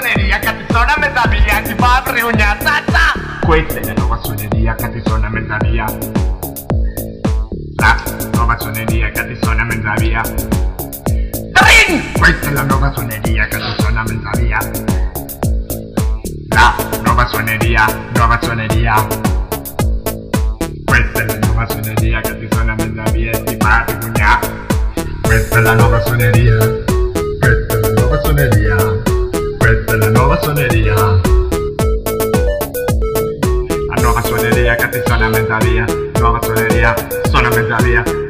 suoneria che ti suona a mezza via, ti fa aprire una tazza. Questa è la nuova suoneria che ti suona a mezza via. La nuova suoneria che ti suona a mezza via. Trin! Questa è la nuova suoneria che ti suona a mezza via. La nuova suoneria, nuova suoneria. Questa è la nuova suoneria che ti suona a mezza via e ti fa ripugnare. Questa è la nuova suoneria. Questa è la nuova suoneria. Questa è la nuova suoneria. La nuova suoneria che ti suona a mezza via. Nuova suoneria, suona a mezza via.